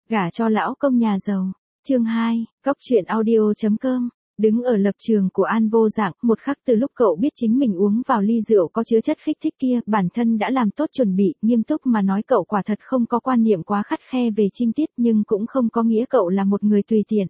Gả cho lão công nhà giàu. Chương 2, Góc truyện audio.com. Đứng ở lập trường của An Vô Dạng, một khắc từ lúc cậu biết chính mình uống vào ly rượu có chứa chất kích thích kia, bản thân đã làm tốt chuẩn bị, nghiêm túc mà nói cậu quả thật không có quan niệm quá khắt khe về trinh tiết, nhưng cũng không có nghĩa cậu là một người tùy tiện.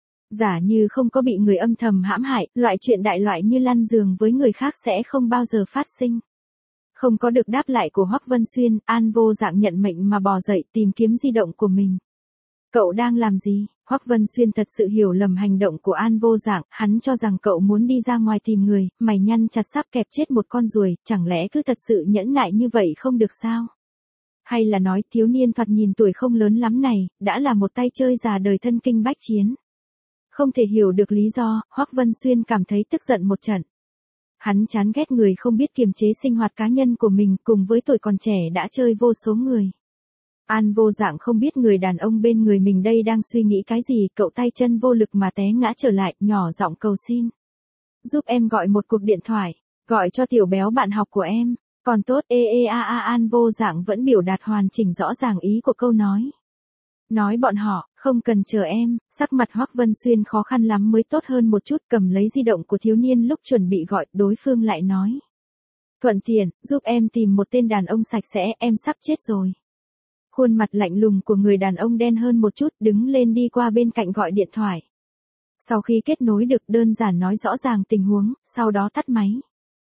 Giả như không có bị người âm thầm hãm hại, loại chuyện đại loại như lăn giường với người khác sẽ không bao giờ phát sinh. Không có được đáp lại của Hoắc Vân Xuyên, An Vô Dạng nhận mệnh mà bò dậy tìm kiếm di động của mình. Cậu đang làm gì? Hoắc Vân Xuyên thật sự hiểu lầm hành động của An Vô Dạng, hắn cho rằng cậu muốn đi ra ngoài tìm người, mày nhăn chặt sắp kẹp chết một con ruồi, chẳng lẽ cứ thật sự nhẫn nại như vậy không được sao? Hay là nói thiếu niên thoạt nhìn tuổi không lớn lắm này, đã là một tay chơi già đời thân kinh bách chiến? Không thể hiểu được lý do, Hoắc Vân Xuyên cảm thấy tức giận một trận. Hắn chán ghét người không biết kiềm chế sinh hoạt cá nhân của mình, cùng với tuổi còn trẻ đã chơi vô số người. An Vô Dạng không biết người đàn ông bên người mình đây đang suy nghĩ cái gì, cậu tay chân vô lực mà té ngã trở lại, nhỏ giọng cầu xin. Giúp em gọi một cuộc điện thoại, gọi cho tiểu béo bạn học của em, còn tốt An Vô Dạng vẫn biểu đạt hoàn chỉnh rõ ràng ý của câu nói. Nói bọn họ, không cần chờ em, sắc mặt Hoắc Vân Xuyên khó khăn lắm mới tốt hơn một chút, cầm lấy di động của thiếu niên lúc chuẩn bị gọi, đối phương lại nói. Thuận tiện, giúp em tìm một tên đàn ông sạch sẽ, em sắp chết rồi. Khuôn mặt lạnh lùng của người đàn ông đen hơn một chút, đứng lên đi qua bên cạnh gọi điện thoại. Sau khi kết nối được đơn giản nói rõ ràng tình huống, sau đó tắt máy.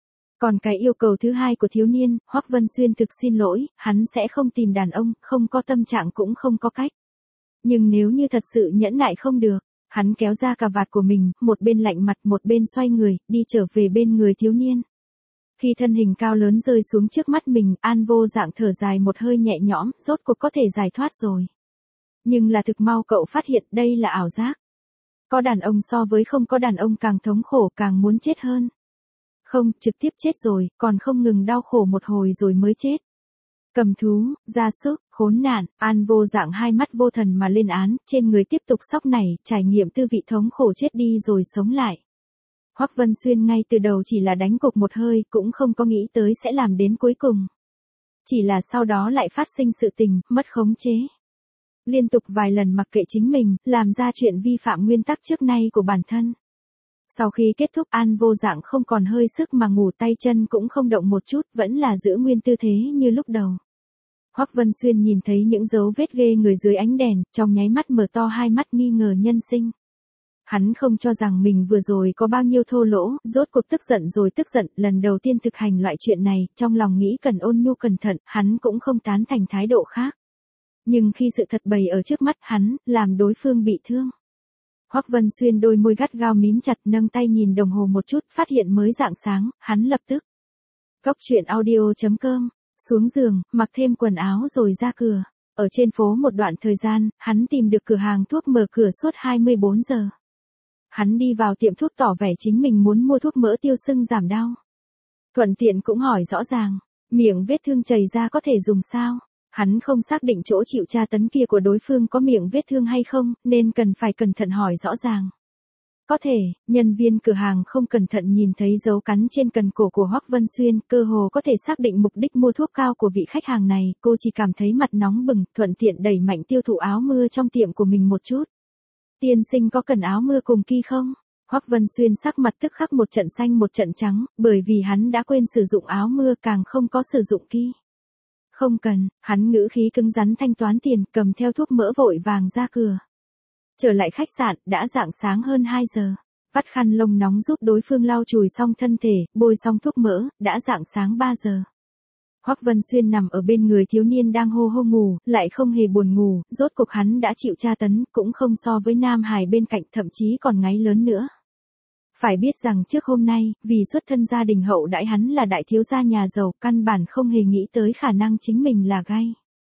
Còn cái yêu cầu thứ hai của thiếu niên, Hoắc Vân Xuyên thực xin lỗi, hắn sẽ không tìm đàn ông, không có tâm trạng cũng không có cách. Nhưng nếu như thật sự nhẫn nại không được, hắn kéo ra cà vạt của mình, một bên lạnh mặt một bên xoay người, đi trở về bên người thiếu niên. Khi thân hình cao lớn rơi xuống trước mắt mình, An Vô Dạng thở dài một hơi nhẹ nhõm, rốt cuộc có thể giải thoát rồi. Nhưng là thực mau cậu phát hiện đây là ảo giác. Có đàn ông so với không có đàn ông càng thống khổ càng muốn chết hơn. Không, trực tiếp chết rồi, còn không ngừng đau khổ một hồi rồi mới chết. Cầm thú, gia súc, khốn nạn, An Vô Dạng hai mắt vô thần mà lên án, trên người tiếp tục sóc này, trải nghiệm tư vị thống khổ chết đi rồi sống lại. Hoắc Vân Xuyên ngay từ đầu chỉ là đánh cục một hơi, cũng không có nghĩ tới sẽ làm đến cuối cùng. Chỉ là sau đó lại phát sinh sự tình, mất khống chế. Liên tục vài lần mặc kệ chính mình, làm ra chuyện vi phạm nguyên tắc trước nay của bản thân. Sau khi kết thúc An Vô Dạng không còn hơi sức mà ngủ, tay chân cũng không động một chút, vẫn là giữ nguyên tư thế như lúc đầu. Hoắc Vân Xuyên nhìn thấy những dấu vết ghê người dưới ánh đèn, trong nháy mắt mở to hai mắt nghi ngờ nhân sinh. Hắn không cho rằng mình vừa rồi có bao nhiêu thô lỗ, rốt cuộc tức giận rồi tức giận, lần đầu tiên thực hành loại chuyện này, trong lòng nghĩ cần ôn nhu cẩn thận, hắn cũng không tán thành thái độ khác. Nhưng khi sự thật bày ở trước mắt hắn, làm đối phương bị thương. Hoắc Vân Xuyên đôi môi gắt gao mím chặt, nâng tay nhìn đồng hồ một chút, phát hiện mới rạng sáng, hắn lập tức. Góc truyện audio.com, xuống giường, mặc thêm quần áo rồi ra cửa. Ở trên phố một đoạn thời gian, hắn tìm được cửa hàng thuốc mở cửa suốt 24 giờ. Hắn đi vào tiệm thuốc tỏ vẻ chính mình muốn mua thuốc mỡ tiêu sưng giảm đau. Thuận tiện cũng hỏi rõ ràng, miệng vết thương chảy ra có thể dùng sao? Hắn không xác định chỗ chịu tra tấn kia của đối phương có miệng vết thương hay không, nên cần phải cẩn thận hỏi rõ ràng. Có thể, nhân viên cửa hàng không cẩn thận nhìn thấy dấu cắn trên cần cổ của Hoắc Vân Xuyên, cơ hồ có thể xác định mục đích mua thuốc cao của vị khách hàng này, cô chỉ cảm thấy mặt nóng bừng, thuận tiện đẩy mạnh tiêu thụ áo mưa trong tiệm của mình một chút. Tiên sinh có cần áo mưa cùng ki không? Hoắc Vân Xuyên sắc mặt tức khắc một trận xanh một trận trắng, bởi vì hắn đã quên sử dụng áo mưa, càng không có sử dụng ki. Không cần, hắn ngữ khí cứng rắn thanh toán tiền, cầm theo thuốc mỡ vội vàng ra cửa. Trở lại khách sạn, đã rạng sáng hơn 2 giờ. Vắt khăn lông nóng giúp đối phương lau chùi xong thân thể, bôi xong thuốc mỡ, đã rạng sáng 3 giờ. Hoắc Vân Xuyên nằm ở bên người thiếu niên đang hô hô ngủ, lại không hề buồn ngủ, rốt cuộc hắn đã chịu tra tấn, cũng không so với nam hài bên cạnh, thậm chí còn ngáy lớn nữa. Phải biết rằng trước hôm nay, vì xuất thân gia đình hậu đãi hắn là đại thiếu gia nhà giàu, căn bản không hề nghĩ tới khả năng chính mình là gay.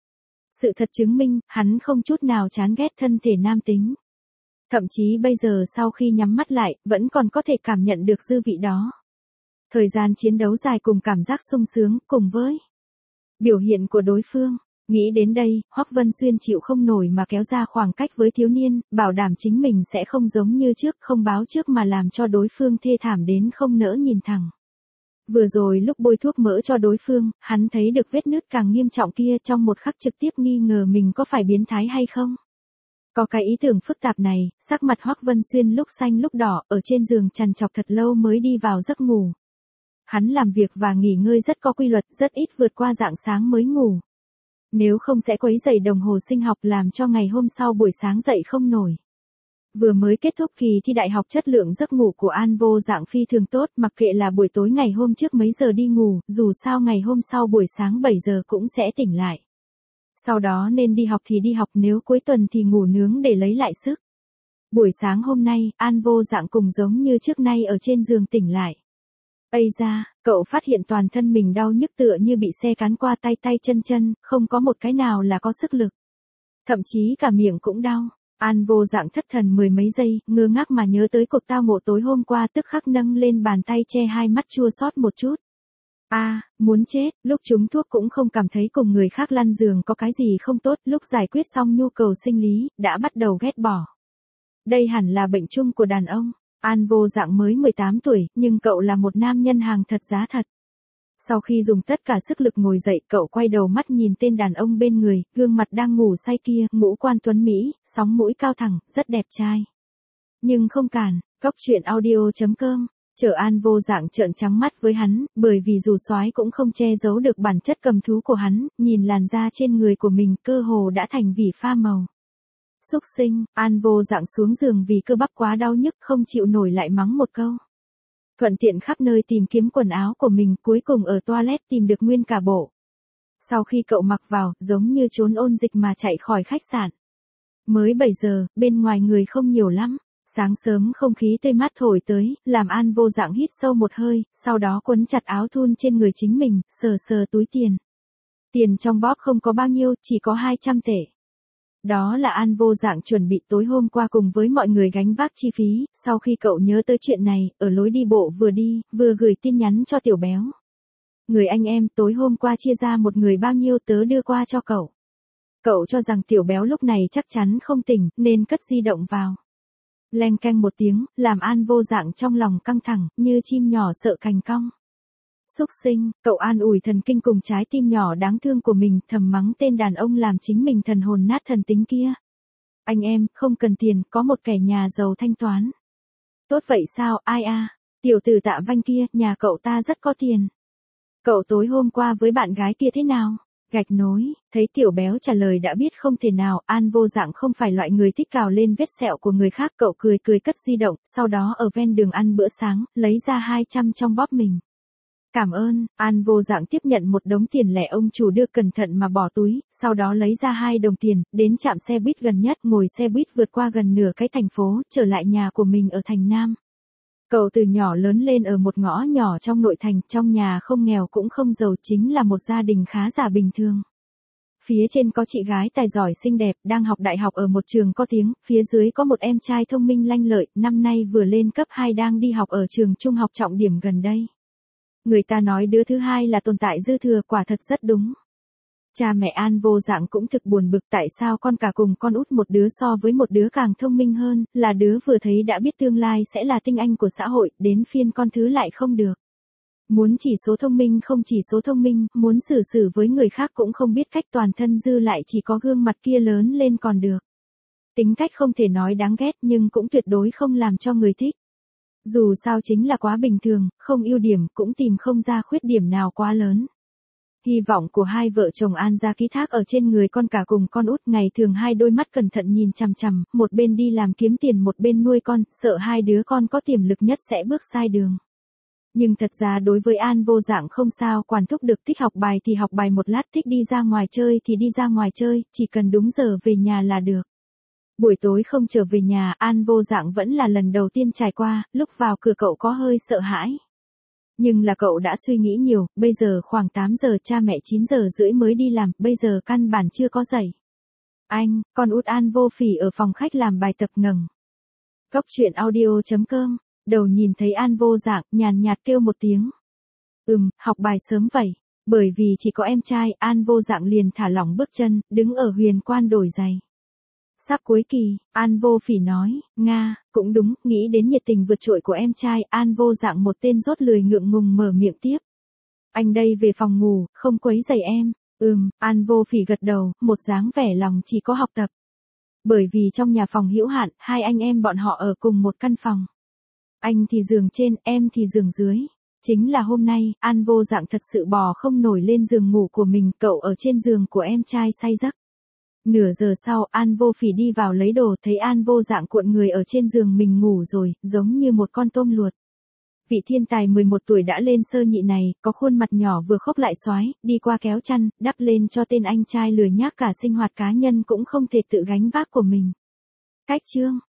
Sự thật chứng minh, hắn không chút nào chán ghét thân thể nam tính. Thậm chí bây giờ sau khi nhắm mắt lại, vẫn còn có thể cảm nhận được dư vị đó. Thời gian chiến đấu dài cùng cảm giác sung sướng, cùng với biểu hiện của đối phương. Nghĩ đến đây, Hoắc Vân Xuyên chịu không nổi mà kéo ra khoảng cách với thiếu niên, bảo đảm chính mình sẽ không giống như trước, không báo trước mà làm cho đối phương thê thảm đến không nỡ nhìn thẳng. Vừa rồi lúc bôi thuốc mỡ cho đối phương, hắn thấy được vết nứt càng nghiêm trọng kia, trong một khắc trực tiếp nghi ngờ mình có phải biến thái hay không. Có cái ý tưởng phức tạp này, sắc mặt Hoắc Vân Xuyên lúc xanh lúc đỏ, ở trên giường trằn trọc thật lâu mới đi vào giấc ngủ. Hắn làm việc và nghỉ ngơi rất có quy luật, rất ít vượt qua rạng sáng mới ngủ. Nếu không sẽ quấy rầy đồng hồ sinh học làm cho ngày hôm sau buổi sáng dậy không nổi. Vừa mới kết thúc kỳ thi đại học, chất lượng giấc ngủ của An Vô Dạng phi thường tốt, mặc kệ là buổi tối ngày hôm trước mấy giờ đi ngủ, dù sao ngày hôm sau buổi sáng 7 giờ cũng sẽ tỉnh lại. Sau đó nên đi học thì đi học, nếu cuối tuần thì ngủ nướng để lấy lại sức. Buổi sáng hôm nay, An Vô Dạng cùng giống như trước nay ở trên giường tỉnh lại. Ây da, cậu phát hiện toàn thân mình đau nhức tựa như bị xe cán qua tay tay chân chân, không có một cái nào là có sức lực. Thậm chí cả miệng cũng đau. An Vô Dạng thất thần mười mấy giây, ngơ ngác mà nhớ tới cuộc tao ngộ tối hôm qua, tức khắc nâng lên bàn tay che hai mắt chua xót một chút. Muốn chết, lúc trúng thuốc cũng không cảm thấy cùng người khác lăn giường có cái gì không tốt, lúc giải quyết xong nhu cầu sinh lý, đã bắt đầu ghét bỏ. Đây hẳn là bệnh chung của đàn ông. An Vô Dạng mới 18 tuổi, nhưng cậu là một nam nhân hàng thật giá thật. Sau khi dùng tất cả sức lực ngồi dậy, cậu quay đầu mắt nhìn tên đàn ông bên người, gương mặt đang ngủ say kia, ngũ quan tuấn Mỹ, sóng mũi cao thẳng, rất đẹp trai. Nhưng không cản, coctruyện.audio.com. Chờ An Vô Dạng trợn trắng mắt với hắn, bởi vì dù soái cũng không che giấu được bản chất cầm thú của hắn, nhìn làn da trên người của mình cơ hồ đã thành vỉ pha màu. Xúc sinh, An Vô Dạng xuống giường vì cơ bắp quá đau nhức không chịu nổi lại mắng một câu. Thuận tiện khắp nơi tìm kiếm quần áo của mình, cuối cùng ở toilet tìm được nguyên cả bộ. Sau khi cậu mặc vào, giống như trốn ôn dịch mà chạy khỏi khách sạn. Mới 7 giờ, bên ngoài người không nhiều lắm. Sáng sớm không khí tươi mát thổi tới, làm An Vô Dạng hít sâu một hơi, sau đó quấn chặt áo thun trên người chính mình, sờ sờ túi tiền. Tiền trong bóp không có bao nhiêu, chỉ có 200 tệ. Đó là An Vô Dạng chuẩn bị tối hôm qua cùng với mọi người gánh vác chi phí, sau khi cậu nhớ tới chuyện này, ở lối đi bộ vừa đi, vừa gửi tin nhắn cho Tiểu Béo. Người anh em, tối hôm qua chia ra một người bao nhiêu tớ đưa qua cho cậu. Cậu cho rằng Tiểu Béo lúc này chắc chắn không tỉnh, nên cất di động vào. Leng keng một tiếng, làm An Vô Dạng trong lòng căng thẳng, như chim nhỏ sợ cành cong. Xúc sinh, cậu an ủi thần kinh cùng trái tim nhỏ đáng thương của mình, thầm mắng tên đàn ông làm chính mình thần hồn nát thần tính kia. Anh em, không cần tiền, có một kẻ nhà giàu thanh toán. Tốt vậy sao, ai tiểu tử Tạ Vanh kia, nhà cậu ta rất có tiền. Cậu tối hôm qua với bạn gái kia thế nào? Gạch nối, thấy Tiểu Béo trả lời đã biết không thể nào, An Vô Dạng không phải loại người thích cào lên vết sẹo của người khác, cậu cười cười cất di động, sau đó ở ven đường ăn bữa sáng, lấy ra 200 trong bóp mình. Cảm ơn, An Vô Dạng tiếp nhận một đống tiền lẻ ông chủ đưa cẩn thận mà bỏ túi, sau đó lấy ra 2 đồng tiền, đến trạm xe buýt gần nhất, ngồi xe buýt vượt qua gần nửa cái thành phố, trở lại nhà của mình ở thành Nam. Cậu từ nhỏ lớn lên ở một ngõ nhỏ trong nội thành, trong nhà không nghèo cũng không giàu, chính là một gia đình khá giả bình thường. Phía trên có chị gái tài giỏi xinh đẹp, đang học đại học ở một trường có tiếng, phía dưới có một em trai thông minh lanh lợi, năm nay vừa lên cấp 2 đang đi học ở trường trung học trọng điểm gần đây. Người ta nói đứa thứ hai là tồn tại dư thừa, quả thật rất đúng. Cha mẹ An Vô Dạng cũng thực buồn bực, tại sao con cả cùng con út một đứa so với một đứa càng thông minh hơn, là đứa vừa thấy đã biết tương lai sẽ là tinh anh của xã hội, đến phiên con thứ lại không được. Muốn chỉ số thông minh không chỉ số thông minh, muốn xử xử với người khác cũng không biết cách, toàn thân dư lại chỉ có gương mặt kia lớn lên còn được. Tính cách không thể nói đáng ghét nhưng cũng tuyệt đối không làm cho người thích. Dù sao chính là quá bình thường, không ưu điểm, cũng tìm không ra khuyết điểm nào quá lớn. Hy vọng của hai vợ chồng An gia ký thác ở trên người con cả cùng con út, ngày thường hai đôi mắt cẩn thận nhìn chằm chằm, một bên đi làm kiếm tiền một bên nuôi con, sợ hai đứa con có tiềm lực nhất sẽ bước sai đường. Nhưng thật ra đối với An Vô Dạng không sao quản thúc được, thích học bài thì học bài một lát, thích đi ra ngoài chơi thì đi ra ngoài chơi, chỉ cần đúng giờ về nhà là được. Buổi tối không trở về nhà, An Vô Dạng vẫn là lần đầu tiên trải qua, lúc vào cửa cậu có hơi sợ hãi. Nhưng là cậu đã suy nghĩ nhiều, bây giờ khoảng 8 giờ, cha mẹ 9 giờ rưỡi mới đi làm, bây giờ căn bản chưa có dậy. Anh, con út An Vô Phỉ ở phòng khách làm bài tập ngẩng. Coctruyện.audio.com, đầu nhìn thấy An Vô Dạng, nhàn nhạt kêu một tiếng. Học bài sớm vậy. Bởi vì chỉ có em trai, An Vô Dạng liền thả lỏng bước chân, đứng ở huyền quan đổi giày. Sắp cuối kỳ, An Vô Phỉ nói, Nga, cũng đúng, nghĩ đến nhiệt tình vượt trội của em trai, An Vô Dạng một tên rốt lười ngượng ngùng mở miệng tiếp. Anh đây về phòng ngủ, không quấy rầy em. An Vô Phỉ gật đầu, một dáng vẻ lòng chỉ có học tập. Bởi vì trong nhà phòng hữu hạn, hai anh em bọn họ ở cùng một căn phòng. Anh thì giường trên, em thì giường dưới. Chính là hôm nay, An Vô Dạng thật sự bò không nổi lên giường ngủ của mình, cậu ở trên giường của em trai say giấc. Nửa giờ sau, An Vô Phỉ đi vào lấy đồ, thấy An Vô Dạng cuộn người ở trên giường mình ngủ rồi, giống như một con tôm luộc. Vị thiên tài 11 tuổi đã lên sơ nhị này, có khuôn mặt nhỏ vừa khốc lại xoái, đi qua kéo chăn, đắp lên cho tên anh trai lười nhác cả sinh hoạt cá nhân cũng không thể tự gánh vác của mình. Cách chương